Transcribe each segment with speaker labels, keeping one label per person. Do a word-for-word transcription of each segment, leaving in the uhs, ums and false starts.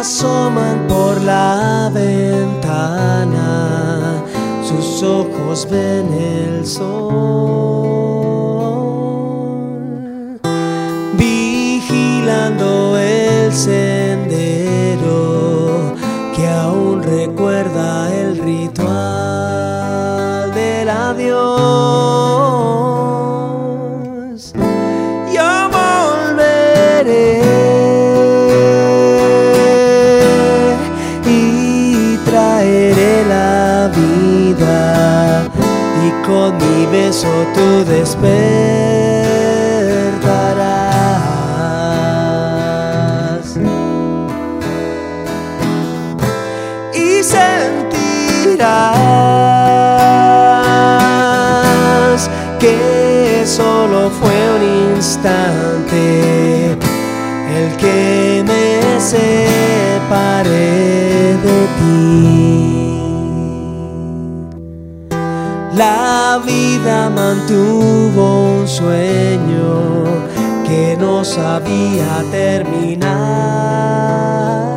Speaker 1: asoman por la ventana, sus ojos ven el sol, vigilando el sendero que aún recuerda el ritual del adiós. Yo volveré y traeré la vida, y con mi beso tú despertarás y sentirás que solo fue un instante el que me separé de ti. La vida mantuvo un sueño que no sabía terminar.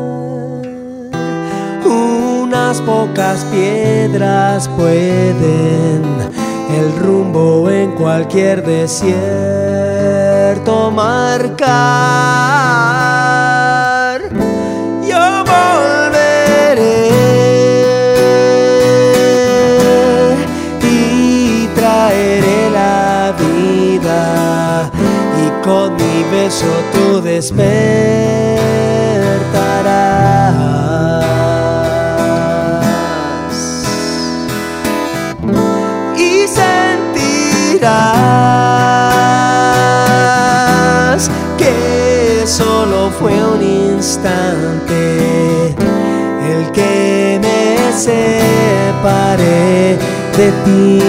Speaker 1: Unas pocas piedras pueden el rumbo en cualquier desierto marcar. Yo volveré y traeré la vida, y con mi beso tú despertarás y sentirás que solo fue un instante el que me separé de ti.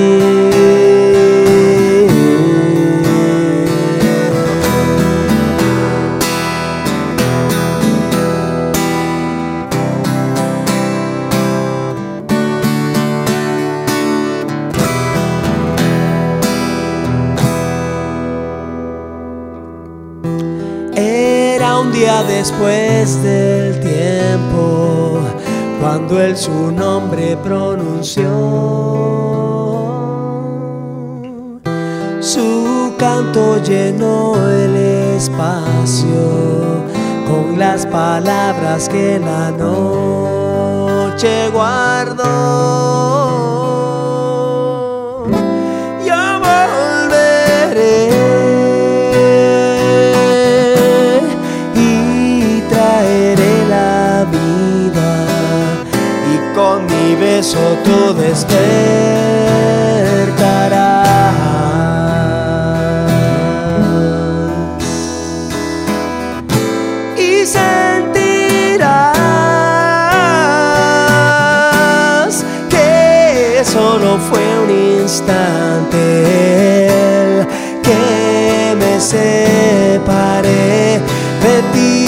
Speaker 1: Era un día después del tiempo cuando él su nombre pronunció. Su canto llenó el espacio con las palabras que la noche guardó. Yo volveré y traeré la vida, y con mi beso tú despertarás y sentirás que solo fue un instante el que me separé de ti.